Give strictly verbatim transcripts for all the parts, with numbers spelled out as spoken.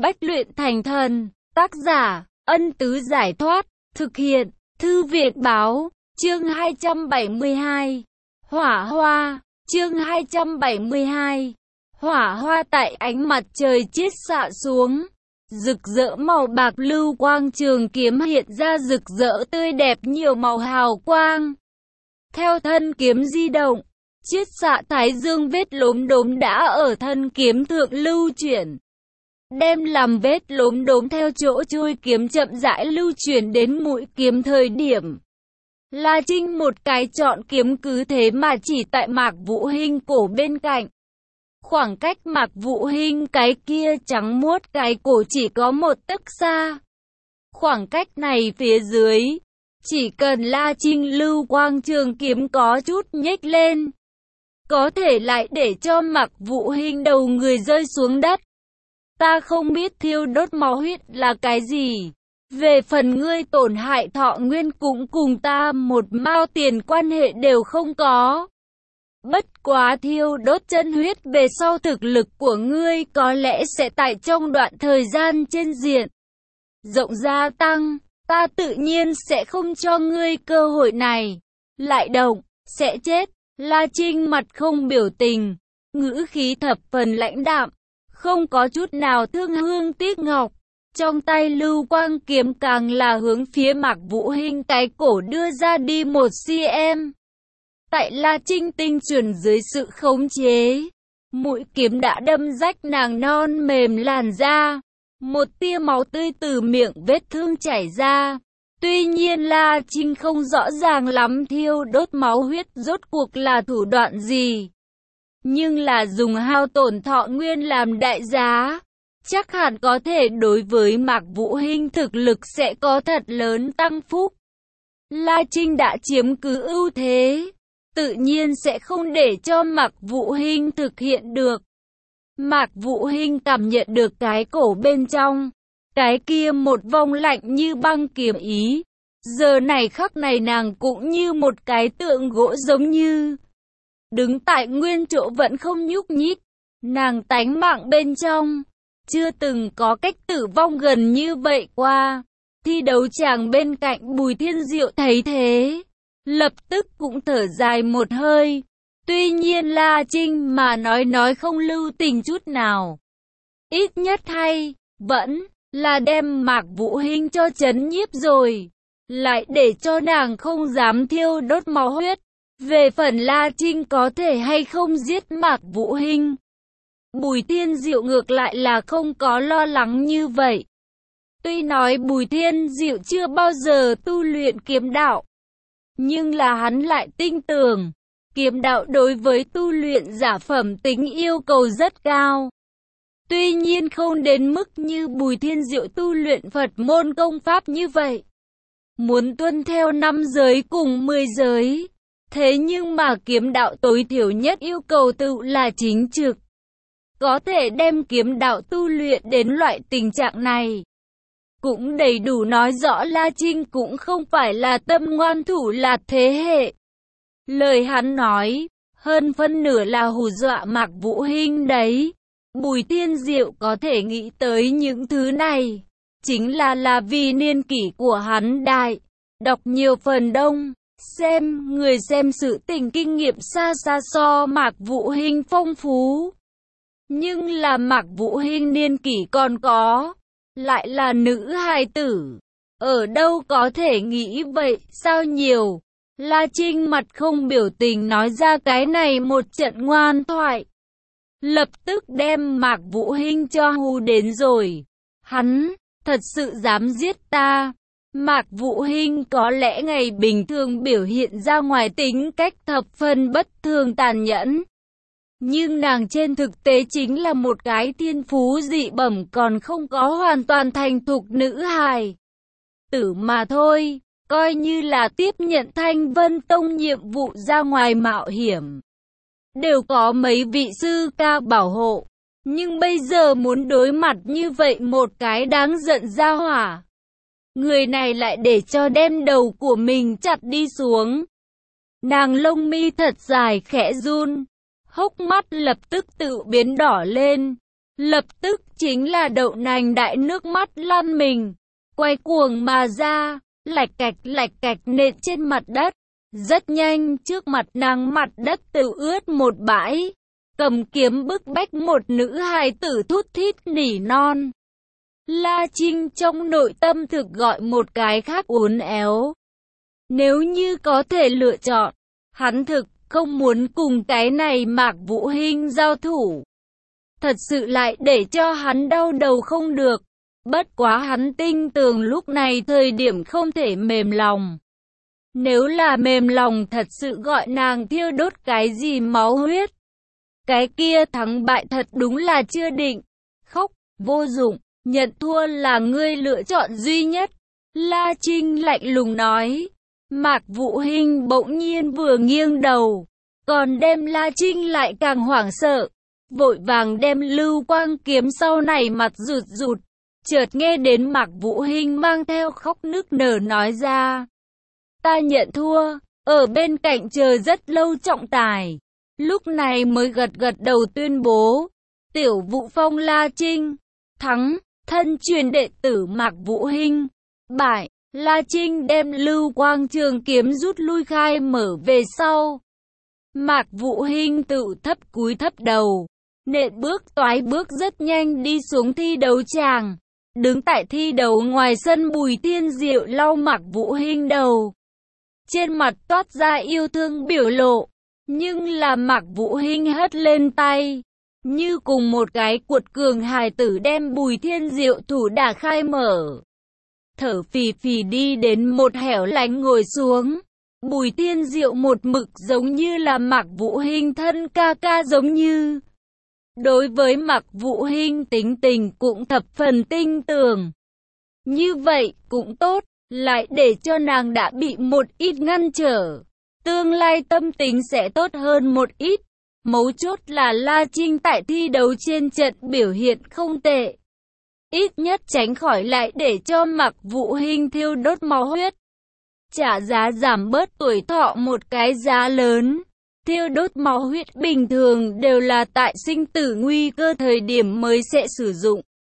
Bách luyện thành thần. Tác giả, Ân Tứ Giải Thoát. Thực hiện, Thư Việt Báo. Chương hai trăm bảy mươi hai. Hỏa hoa. Chương hai trăm bảy mươi hai. Hỏa hoa tại ánh mặt trời chiết xạ xuống. Rực rỡ màu bạc, lưu quang trường kiếm hiện ra rực rỡ tươi đẹp nhiều màu hào quang. Theo thân kiếm di động, chiết xạ thái dương vết lốm đốm đã ở thân kiếm thượng lưu chuyển. Đem làm vết lốm đốm theo chỗ chui kiếm chậm rãi lưu chuyển đến mũi kiếm thời điểm. La Trinh một cái chọn kiếm cứ thế mà chỉ tại Mạc Vũ Hinh cổ bên cạnh. Khoảng cách Mạc Vũ Hinh cái kia trắng muốt cái cổ chỉ có một tấc xa. Khoảng cách này phía dưới, chỉ cần La Trinh lưu quang trường kiếm có chút nhếch lên, có thể lại để cho Mạc Vũ Hinh đầu người rơi xuống đất. Ta không biết thiêu đốt máu huyết là cái gì. Về phần ngươi tổn hại thọ nguyên cũng cùng ta một mao tiền quan hệ đều không có. Bất quá thiêu đốt chân huyết về sau thực lực của ngươi có lẽ sẽ tại trong đoạn thời gian trên diện rộng gia tăng. Ta tự nhiên sẽ không cho ngươi cơ hội này. Lại động, sẽ chết. La Trinh mặt không biểu tình, ngữ khí thập phần lãnh đạm, không có chút nào thương hương tiếc ngọc. Trong tay lưu quang kiếm càng là hướng phía Mạc Vũ Hinh cái cổ đưa ra đi một cm. Tại La Trinh tinh chuẩn dưới sự khống chế, mũi kiếm đã đâm rách nàng non mềm làn da. Một tia máu tươi từ miệng vết thương chảy ra. Tuy nhiên La Trinh không rõ ràng lắm thiêu đốt máu huyết rốt cuộc là thủ đoạn gì. Nhưng là dùng hao tổn thọ nguyên làm đại giá, chắc hẳn có thể đối với Mạc Vũ Hinh thực lực sẽ có thật lớn tăng phúc. La Trinh đã chiếm cứ ưu thế, tự nhiên sẽ không để cho Mạc Vũ Hinh thực hiện được. Mạc Vũ Hinh cảm nhận được cái cổ bên trong, cái kia một vòng lạnh như băng kiếm ý. Giờ này khắc này nàng cũng như một cái tượng gỗ giống như đứng tại nguyên chỗ vẫn không nhúc nhích. Nàng tánh mạng bên trong chưa từng có cách tử vong gần như vậy qua. Thi đấu chàng bên cạnh Bùi Thiên Diệu thấy thế, lập tức cũng thở dài một hơi. Tuy nhiên La Trinh mà nói nói không lưu tình chút nào. Ít nhất hay, vẫn là đem Mạc Vũ Hinh cho chấn nhiếp rồi. Lại để cho nàng không dám thiêu đốt máu huyết. Về phần La Trinh có thể hay không giết Mạc Vũ Hinh, Bùi Thiên Diệu ngược lại là không có lo lắng như vậy. Tuy nói Bùi Thiên Diệu chưa bao giờ tu luyện kiếm đạo, nhưng là hắn lại tin tưởng, kiếm đạo đối với tu luyện giả phẩm tính yêu cầu rất cao. Tuy nhiên không đến mức như Bùi Thiên Diệu tu luyện Phật môn công pháp như vậy. Muốn tuân theo năm giới cùng mười giới. Thế nhưng mà kiếm đạo tối thiểu nhất yêu cầu tự là chính trực. Có thể đem kiếm đạo tu luyện đến loại tình trạng này, cũng đầy đủ nói rõ La Trinh cũng không phải là tâm ngoan thủ lạt thế hệ. Lời hắn nói, hơn phân nửa là hù dọa Mạc Vũ Hinh đấy. Bùi Thiên Diệu có thể nghĩ tới những thứ này, chính là là vì niên kỷ của hắn đại, đọc nhiều phần đông. Xem, người xem sự tình kinh nghiệm xa xa so Mạc Vũ Hinh phong phú. Nhưng là Mạc Vũ Hinh niên kỷ còn có, lại là nữ hài tử. Ở đâu có thể nghĩ vậy, sao nhiều. La Trinh mặt không biểu tình nói ra cái này một trận ngoan thoại. Lập tức đem Mạc Vũ Hinh cho hù đến rồi. Hắn, thật sự dám giết ta. Mạc Vũ Hinh có lẽ ngày bình thường biểu hiện ra ngoài tính cách thập phần bất thường tàn nhẫn. Nhưng nàng trên thực tế chính là một cái thiên phú dị bẩm còn không có hoàn toàn thành thục nữ hài tử mà thôi. Coi như là tiếp nhận Thanh Vân Tông nhiệm vụ ra ngoài mạo hiểm, đều có mấy vị sư ca bảo hộ. Nhưng bây giờ muốn đối mặt như vậy một cái đáng giận ra hỏa, người này lại để cho đem đầu của mình chặt đi xuống. Nàng lông mi thật dài khẽ run, hốc mắt lập tức tự biến đỏ lên. Lập tức chính là đậu nành đại nước mắt lăn mình, quay cuồng mà ra, lạch cạch lạch cạch nện trên mặt đất. Rất nhanh trước mặt nàng mặt đất tự ướt một bãi, cầm kiếm bức bách một nữ hài tử thút thít nỉ non. La Trinh trong nội tâm thực gọi một cái khác uốn éo. Nếu như có thể lựa chọn, hắn thực không muốn cùng cái này Mạc Vũ Hinh giao thủ. Thật sự lại để cho hắn đau đầu không được. Bất quá hắn tin tưởng lúc này thời điểm không thể mềm lòng. Nếu là mềm lòng thật sự gọi nàng thiêu đốt cái gì máu huyết. Cái kia thắng bại thật đúng là chưa định. Khóc, vô dụng, nhận thua là ngươi lựa chọn duy nhất. La Trinh lạnh lùng nói. Mạc Vũ Hinh bỗng nhiên vừa nghiêng đầu, còn đem La Trinh lại càng hoảng sợ. Vội vàng đem lưu quang kiếm sau này mặt rụt rụt. Chợt nghe đến Mạc Vũ Hinh mang theo khóc nức nở nói ra. Ta nhận thua, ở bên cạnh chờ rất lâu trọng tài. Lúc này mới gật gật đầu tuyên bố. Tiểu Vũ Phong La Trinh, thắng, thân truyền đệ tử Mạc Vũ Hinh, bại. La Trinh đem lưu quang trường kiếm rút lui khai mở về sau. Mạc Vũ Hinh tự thấp cúi thấp đầu, nện bước toái bước rất nhanh đi xuống thi đấu tràng. Đứng tại thi đấu ngoài sân Bùi Thiên Diệu lau Mạc Vũ Hinh đầu. Trên mặt toát ra yêu thương biểu lộ, nhưng là Mạc Vũ Hinh hất lên tay. Như cùng một cái cuột cường hài tử đem Bùi Thiên Diệu thủ đả khai mở. Thở phì phì đi đến một hẻo lánh ngồi xuống. Bùi Thiên Diệu một mực giống như là Mạc Vũ Hinh thân ca ca giống như. Đối với Mạc Vũ Hinh tính tình cũng thập phần tinh tường. Như vậy cũng tốt, lại để cho nàng đã bị một ít ngăn trở. Tương lai tâm tính sẽ tốt hơn một ít. Mấu chốt là La Trinh tại thi đấu trên trận biểu hiện không tệ. Ít nhất tránh khỏi lại để cho Mạc Vũ Hinh thiêu đốt máu huyết. Trả giá giảm bớt tuổi thọ một cái giá lớn. Thiêu đốt máu huyết bình thường đều là tại sinh tử nguy cơ thời điểm mới sẽ sử dụng.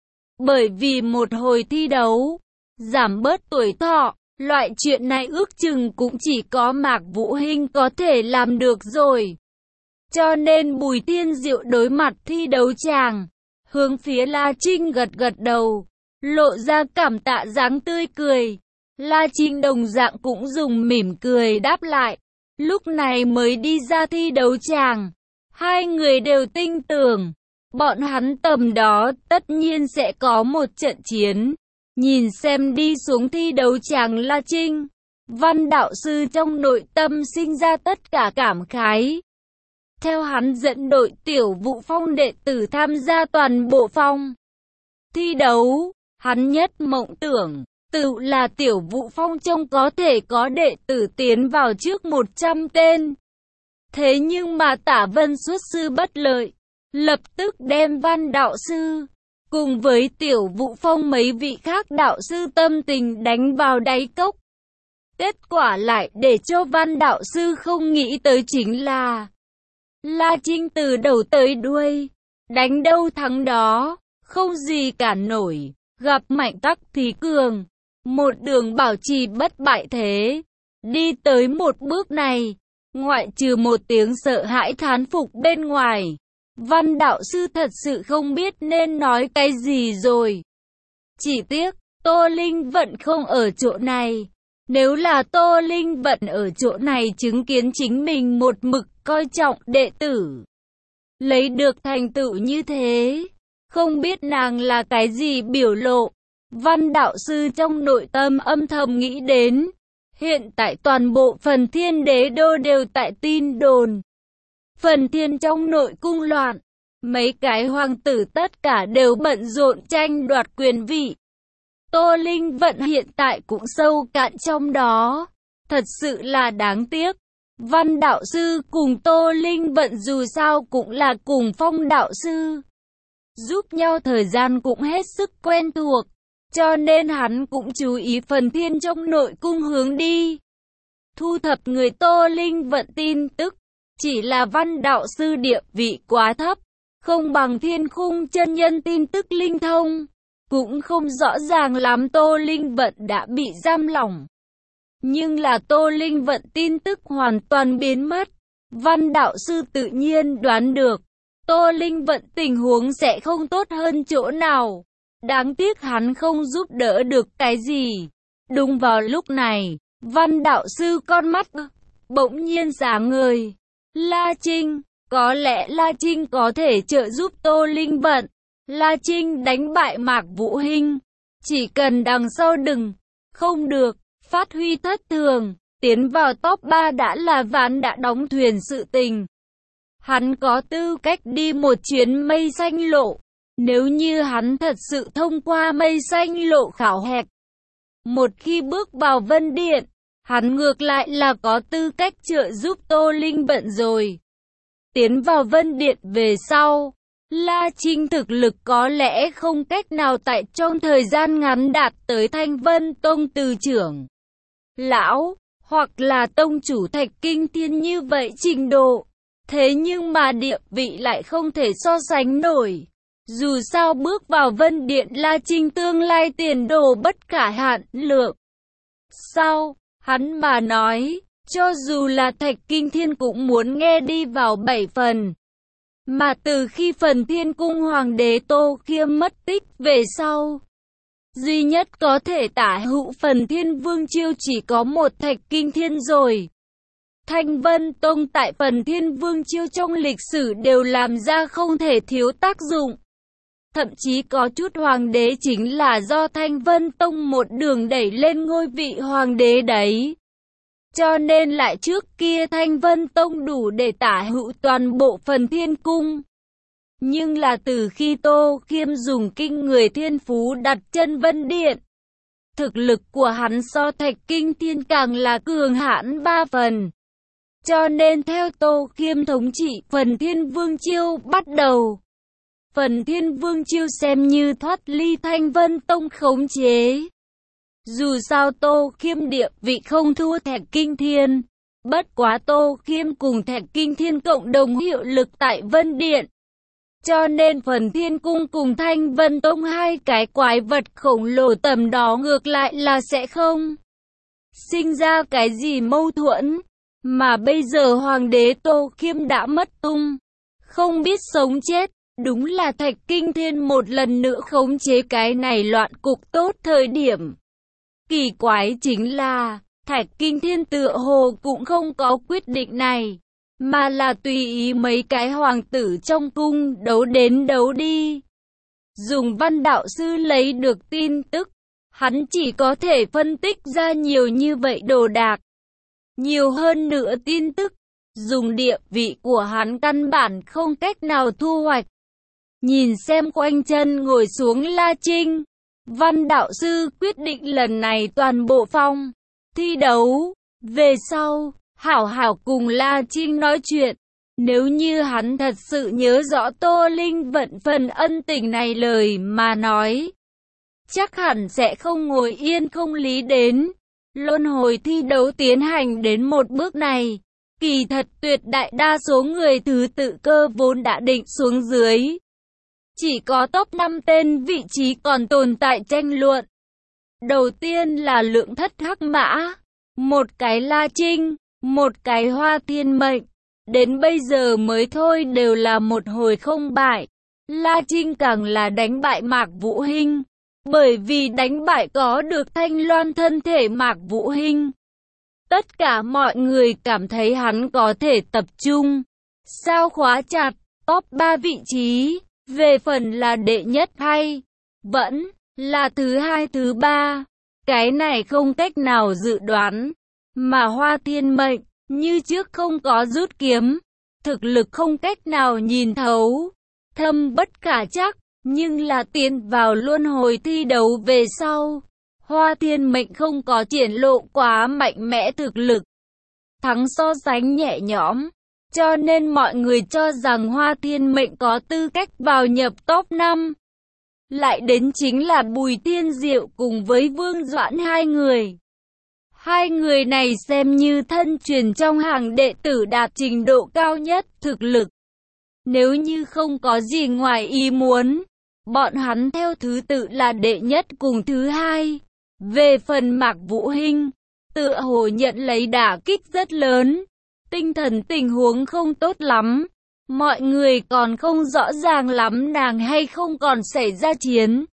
Bởi vì một hồi thi đấu, giảm bớt tuổi thọ, loại chuyện này ước chừng cũng chỉ có Mạc Vũ Hinh có thể làm được rồi. Cho nên Bùi Thiên Diệu đối mặt thi đấu tràng, hướng phía La Trinh gật gật đầu, lộ ra cảm tạ dáng tươi cười. La Trinh đồng dạng cũng dùng mỉm cười đáp lại, lúc này mới đi ra thi đấu tràng. Hai người đều tin tưởng, bọn hắn tầm đó tất nhiên sẽ có một trận chiến. Nhìn xem đi xuống thi đấu tràng La Trinh, Văn đạo sư trong nội tâm sinh ra tất cả cảm khái. Theo hắn dẫn đội Tiểu Vũ Phong đệ tử tham gia toàn bộ phong thi đấu, hắn nhất mộng tưởng, tự là Tiểu Vũ Phong trông có thể có đệ tử tiến vào trước một trăm tên. Thế nhưng mà Tả Vân xuất sư bất lợi, lập tức đem Văn đạo sư, cùng với Tiểu Vũ Phong mấy vị khác đạo sư tâm tình đánh vào đáy cốc. Kết quả lại để cho Văn đạo sư không nghĩ tới chính là La Trinh từ đầu tới đuôi, đánh đâu thắng đó, không gì cản nổi, gặp mạnh tắc thì cường, một đường bảo trì bất bại thế. Đi tới một bước này, ngoại trừ một tiếng sợ hãi thán phục bên ngoài, Văn đạo sư thật sự không biết nên nói cái gì rồi. Chỉ tiếc, Tô Linh Vận không ở chỗ này. Nếu là Tô Linh Vận ở chỗ này chứng kiến chính mình một mực coi trọng đệ tử, lấy được thành tựu như thế, không biết nàng là cái gì biểu lộ. Văn đạo sư trong nội tâm âm thầm nghĩ đến, hiện tại toàn bộ Phần Thiên Đế Đô đều tại tin đồn. Phần Thiên trong nội cung loạn, mấy cái hoàng tử tất cả đều bận rộn tranh đoạt quyền vị. Tô Linh Vận hiện tại cũng sâu cạn trong đó, thật sự là đáng tiếc. Văn đạo sư cùng Tô Linh Vận dù sao cũng là cùng Phong đạo sư, giúp nhau thời gian cũng hết sức quen thuộc, cho nên hắn cũng chú ý Phần Thiên trong nội cung hướng đi, thu thập người Tô Linh Vận tin tức. Chỉ là Văn đạo sư địa vị quá thấp, không bằng Thiên Khung chân nhân tin tức linh thông. Cũng không rõ ràng lắm Tô Linh Vận đã bị giam lỏng. Nhưng là Tô Linh Vận tin tức hoàn toàn biến mất. Văn đạo sư tự nhiên đoán được, Tô Linh Vận tình huống sẽ không tốt hơn chỗ nào. Đáng tiếc hắn không giúp đỡ được cái gì. Đúng vào lúc này, văn đạo sư con mắt bỗng nhiên sáng ngời. La Trinh, có lẽ La Trinh có thể trợ giúp Tô Linh Vận. La Trinh đánh bại Mạc Vũ Hinh. Chỉ cần đằng sau đừng, không được, phát huy thất thường. Tiến vào top ba đã là ván đã đóng thuyền sự tình. Hắn có tư cách đi một chuyến mây xanh lộ. Nếu như hắn thật sự thông qua mây xanh lộ khảo hạch, một khi bước vào Vân Điện, hắn ngược lại là có tư cách trợ giúp Tô Linh Vận rồi. Tiến vào Vân Điện về sau, La Trinh thực lực có lẽ không cách nào tại trong thời gian ngắn đạt tới Thanh Vân Tông từ trưởng lão, hoặc là tông chủ Thạch Kinh Thiên như vậy trình độ. Thế nhưng mà địa vị lại không thể so sánh nổi. Dù sao bước vào Vân Điện La Trinh tương lai tiền đồ bất khả hạn lượng. Sau, hắn mà nói, cho dù là Thạch Kinh Thiên cũng muốn nghe đi vào bảy phần. Mà từ khi phần Thiên Cung Hoàng đế Tô Khiêm mất tích về sau, duy nhất có thể tả hữu phần Thiên Vương Chiêu chỉ có một Thạch Kinh Thiên rồi. Thanh Vân Tông tại phần Thiên Vương Chiêu trong lịch sử đều làm ra không thể thiếu tác dụng. Thậm chí có chút hoàng đế chính là do Thanh Vân Tông một đường đẩy lên ngôi vị hoàng đế đấy. Cho nên lại trước kia Thanh Vân Tông đủ để tả hữu toàn bộ phần Thiên Cung. Nhưng là từ khi Tô Khiêm dùng kinh người thiên phú đặt chân Vân Điện, thực lực của hắn so Thạch Kinh Thiên càng là cường hãn ba phần. Cho nên theo Tô Khiêm thống trị, phần Thiên Vương Chiêu bắt đầu. Phần Thiên Vương Chiêu xem như thoát ly Thanh Vân Tông khống chế. Dù sao Tô Khiêm địa vị không thua Thạch Kinh Thiên. Bất quá Tô Khiêm cùng Thạch Kinh Thiên cộng đồng hiệu lực tại Vân Điện. Cho nên phần Thiên Cung cùng Thanh Vân Tông hai cái quái vật khổng lồ tầm đó ngược lại là sẽ không sinh ra cái gì mâu thuẫn. Mà bây giờ Hoàng đế Tô Khiêm đã mất tung, không biết sống chết. Đúng là Thạch Kinh Thiên một lần nữa khống chế cái này loạn cục tốt thời điểm. Kỳ quái chính là, Thạch Kinh Thiên tựa hồ cũng không có quyết định này, mà là tùy ý mấy cái hoàng tử trong cung đấu đến đấu đi. Dùng văn đạo sư lấy được tin tức, hắn chỉ có thể phân tích ra nhiều như vậy đồ đạc. Nhiều hơn nữa tin tức, dùng địa vị của hắn căn bản không cách nào thu hoạch. Nhìn xem quanh chân ngồi xuống La Trinh, văn đạo sư quyết định lần này toàn bộ phong thi đấu. Về sau, hảo hảo cùng La Trinh nói chuyện. Nếu như hắn thật sự nhớ rõ Tô Linh Vận phần ân tình này lời mà nói, chắc hẳn sẽ không ngồi yên không lý đến. Luân hồi thi đấu tiến hành đến một bước này, kỳ thật tuyệt đại đa số người thứ tự cơ vốn đã định xuống dưới. Chỉ có top năm tên vị trí còn tồn tại tranh luận. Đầu tiên là Lượng Thất Hắc Mã, một cái La Trinh, một cái Hoa Thiên Mệnh. Đến bây giờ mới thôi đều là một hồi không bại. La Trinh càng là đánh bại Mạc Vũ Hinh. Bởi vì đánh bại có được Thanh Loan thân thể Mạc Vũ Hinh. Tất cả mọi người cảm thấy hắn có thể tập trung sao khóa chặt top ba vị trí. Về phần là đệ nhất hay vẫn là thứ hai thứ ba, cái này không cách nào dự đoán. Mà Hoa Thiên Mệnh như trước không có rút kiếm, thực lực không cách nào nhìn thấu, thâm bất khả trắc. Nhưng là tiến vào luân hồi thi đấu về sau, Hoa Thiên Mệnh không có triển lộ quá mạnh mẽ thực lực, thắng so sánh nhẹ nhõm. Cho nên mọi người cho rằng Hoa Thiên Mệnh có tư cách vào nhập top năm. Lại đến chính là Bùi Thiên Diệu cùng với Vương Doãn hai người. Hai người này xem như thân truyền trong hàng đệ tử đạt trình độ cao nhất thực lực. Nếu như không có gì ngoài ý muốn, bọn hắn theo thứ tự là đệ nhất cùng thứ hai. Về phần Mạc Vũ Hinh, tựa hồ nhận lấy đả kích rất lớn, tinh thần tình huống không tốt lắm. Mọi người còn không rõ ràng lắm nàng hay không còn xảy ra chiến.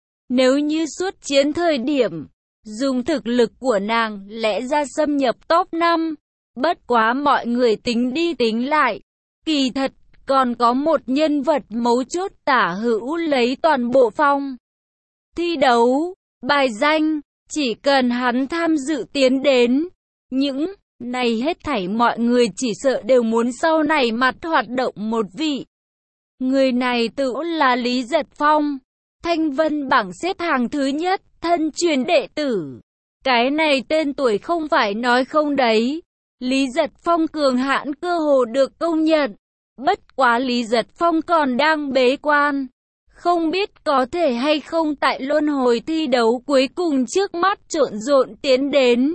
Nếu như suốt chiến thời điểm, dùng thực lực của nàng lẽ ra xâm nhập top năm. Bất quá mọi người tính đi tính lại, kỳ thật còn có một nhân vật mấu chốt tả hữu lấy toàn bộ phong thi đấu, bài danh, chỉ cần hắn tham dự tiến đến. Những này hết thảy mọi người chỉ sợ đều muốn sau này mặt hoạt động một vị. Người này tự là Lý Giật Phong, Thanh Vân bảng xếp hàng thứ nhất, thân truyền đệ tử. Cái này tên tuổi không phải nói không đấy. Lý Giật Phong cường hãn cơ hồ được công nhận. Bất quá Lý Giật Phong còn đang bế quan, không biết có thể hay không tại luân hồi thi đấu cuối cùng trước mắt trộn rộn tiến đến.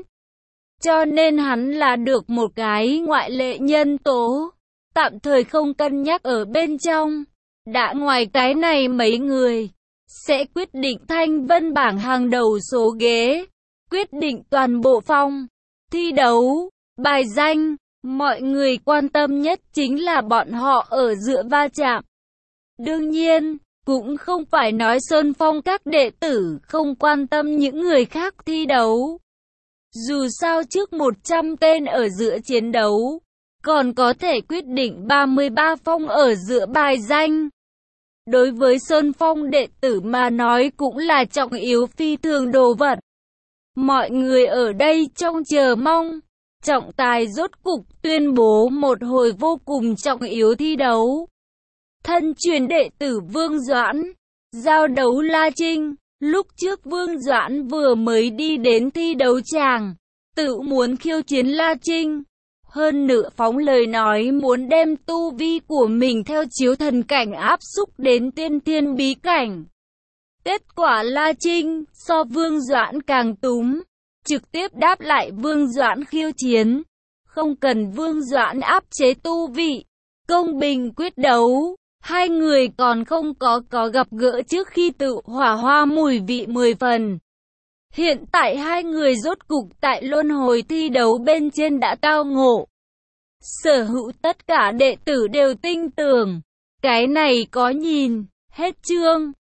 Cho nên hắn là được một cái ngoại lệ nhân tố, tạm thời không cân nhắc ở bên trong. Đã ngoài cái này mấy người sẽ quyết định Thanh Vân bảng hàng đầu số ghế, quyết định toàn bộ phong thi đấu, bài danh. Mọi người quan tâm nhất chính là bọn họ ở giữa va chạm. Đương nhiên, cũng không phải nói Sơn Phong các đệ tử không quan tâm những người khác thi đấu. Dù sao trước một trăm tên ở giữa chiến đấu, còn có thể quyết định ba mươi ba phong ở giữa bài danh. Đối với Sơn Phong đệ tử mà nói cũng là trọng yếu phi thường đồ vật. Mọi người ở đây trong chờ mong. Trọng tài rốt cục tuyên bố một hồi vô cùng trọng yếu thi đấu. Thân truyền đệ tử Vương Doãn, giao đấu La Trinh. Lúc trước Vương Doãn vừa mới đi đến thi đấu tràng, tự muốn khiêu chiến La Trinh. Hơn nữa phóng lời nói muốn đem tu vi của mình theo chiếu thần cảnh áp xúc đến tiên thiên bí cảnh. Kết quả La Trinh so Vương Doãn càng túm, trực tiếp đáp lại Vương Doãn khiêu chiến. Không cần Vương Doãn áp chế tu vị, công bình quyết đấu. Hai người còn không có có gặp gỡ trước khi tự hỏa hoa mùi vị mười phần. Hiện tại hai người rốt cục tại luân hồi thi đấu bên trên đã tao ngộ. Sở hữu tất cả đệ tử đều tin tưởng. Cái này có nhìn, hết chương.